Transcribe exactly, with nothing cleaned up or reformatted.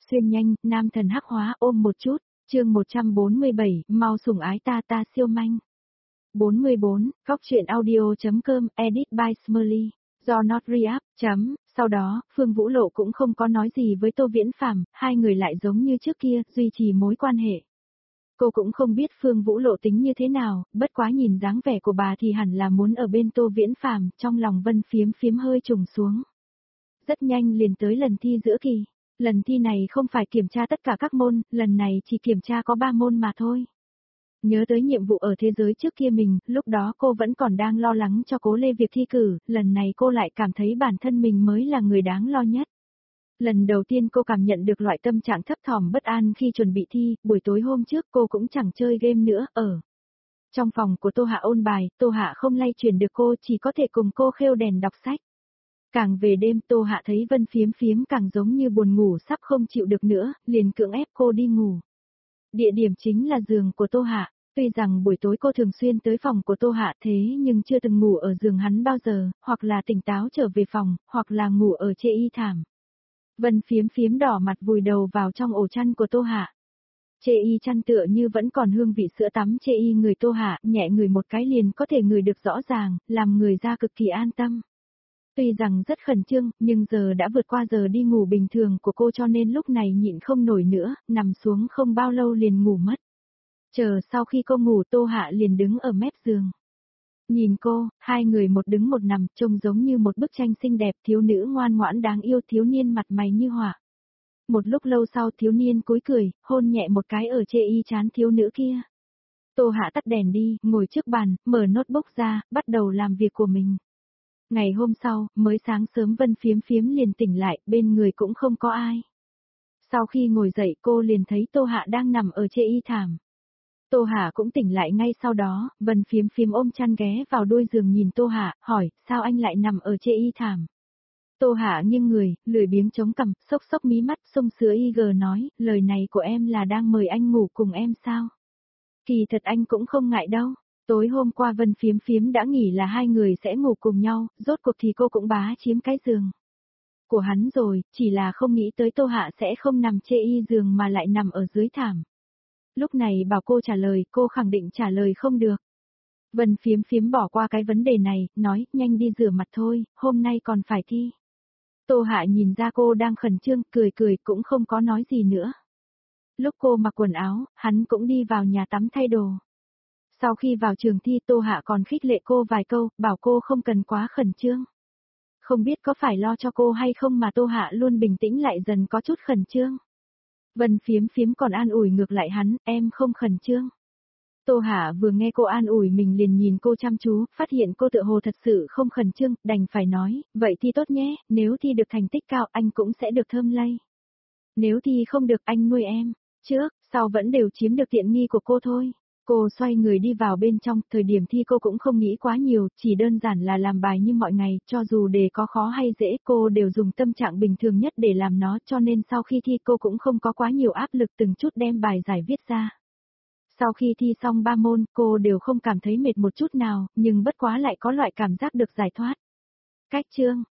Xuyên nhanh, nam thần hắc hóa ôm một chút, chương một trăm bốn mươi bảy, mau sủng ái ta ta siêu manh. bốn mươi bốn, góc truyện audio.com, edit by Smiley, do not re-up, chấm, sau đó, Phương Vũ Lộ cũng không có nói gì với Tô Viễn Phàm, hai người lại giống như trước kia, duy trì mối quan hệ. Cô cũng không biết Phương Vũ Lộ tính như thế nào, bất quá nhìn dáng vẻ của bà thì hẳn là muốn ở bên Tô Viễn Phàm, trong lòng Vân Phiếm Phiếm hơi trùng xuống. Rất nhanh liền tới lần thi giữa kỳ. Lần thi này không phải kiểm tra tất cả các môn, lần này chỉ kiểm tra có ba môn mà thôi. Nhớ tới nhiệm vụ ở thế giới trước kia mình, lúc đó cô vẫn còn đang lo lắng cho Cố Lê việc thi cử, lần này cô lại cảm thấy bản thân mình mới là người đáng lo nhất. Lần đầu tiên cô cảm nhận được loại tâm trạng thấp thỏm bất an khi chuẩn bị thi, buổi tối hôm trước cô cũng chẳng chơi game nữa, ở trong phòng của Tô Hạ ôn bài, Tô Hạ không lay chuyển được cô, chỉ có thể cùng cô khêu đèn đọc sách. Càng về đêm Tô Hạ thấy Vân Phiếm Phiếm càng giống như buồn ngủ sắp không chịu được nữa, liền cưỡng ép cô đi ngủ. Địa điểm chính là giường của Tô Hạ, tuy rằng buổi tối cô thường xuyên tới phòng của Tô Hạ thế nhưng chưa từng ngủ ở giường hắn bao giờ, hoặc là tỉnh táo trở về phòng, hoặc là ngủ ở chê y thảm. Vân Phiếm Phiếm đỏ mặt vùi đầu vào trong ổ chăn của Tô Hạ. Chê y chăn tựa như vẫn còn hương vị sữa tắm chê y người Tô Hạ, nhẹ người một cái liền có thể ngửi được rõ ràng, làm người ra cực kỳ an tâm. Tuy rằng rất khẩn trương, nhưng giờ đã vượt qua giờ đi ngủ bình thường của cô cho nên lúc này nhịn không nổi nữa, nằm xuống không bao lâu liền ngủ mất. Chờ sau khi cô ngủ Tô Hạ liền đứng ở mép giường. Nhìn cô, hai người một đứng một nằm, trông giống như một bức tranh xinh đẹp, thiếu nữ ngoan ngoãn đáng yêu, thiếu niên mặt mày như họa. Một lúc lâu sau thiếu niên cúi cười, hôn nhẹ một cái ở chê y trán thiếu nữ kia. Tô Hạ tắt đèn đi, ngồi trước bàn, mở notebook ra, bắt đầu làm việc của mình. Ngày hôm sau, mới sáng sớm Vân Phiếm Phiếm liền tỉnh lại, bên người cũng không có ai. Sau khi ngồi dậy cô liền thấy Tô Hạ đang nằm ở chê y thảm. Tô Hạ cũng tỉnh lại ngay sau đó, Vân Phiếm Phiếm ôm chăn ghé vào đuôi giường nhìn Tô Hạ, hỏi, sao anh lại nằm ở chê y thảm? Tô Hạ nghiêng người, lười biếng chống cằm, xốc xốc mí mắt, sung sữa y gờ nói, lời này của em là đang mời anh ngủ cùng em sao? Kỳ thật anh cũng không ngại đâu. Tối hôm qua Vân Phiếm Phiếm đã nghỉ là hai người sẽ ngủ cùng nhau, rốt cuộc thì cô cũng bá chiếm cái giường của hắn rồi, chỉ là không nghĩ tới Tô Hạ sẽ không nằm chê y giường mà lại nằm ở dưới thảm. Lúc này bảo cô trả lời, cô khẳng định trả lời không được. Vân Phiếm Phiếm bỏ qua cái vấn đề này, nói, nhanh đi rửa mặt thôi, hôm nay còn phải thi. Tô Hạ nhìn ra cô đang khẩn trương, cười cười cũng không có nói gì nữa. Lúc cô mặc quần áo, hắn cũng đi vào nhà tắm thay đồ. Sau khi vào trường thi Tô Hạ còn khích lệ cô vài câu, bảo cô không cần quá khẩn trương. Không biết có phải lo cho cô hay không mà Tô Hạ luôn bình tĩnh lại dần có chút khẩn trương. Vân Phiếm Phiếm còn an ủi ngược lại hắn, em không khẩn trương. Tô Hạ vừa nghe cô an ủi mình liền nhìn cô chăm chú, phát hiện cô tựa hồ thật sự không khẩn trương, đành phải nói, vậy thi tốt nhé, nếu thi được thành tích cao anh cũng sẽ được thơm lây. Nếu thi không được anh nuôi em, trước, sau vẫn đều chiếm được tiện nghi của cô thôi. Cô xoay người đi vào bên trong, thời điểm thi cô cũng không nghĩ quá nhiều, chỉ đơn giản là làm bài như mọi ngày, cho dù đề có khó hay dễ cô đều dùng tâm trạng bình thường nhất để làm nó, cho nên sau khi thi cô cũng không có quá nhiều áp lực từng chút đem bài giải viết ra. Sau khi thi xong ba môn, cô đều không cảm thấy mệt một chút nào, nhưng bất quá lại có loại cảm giác được giải thoát. Cách chương,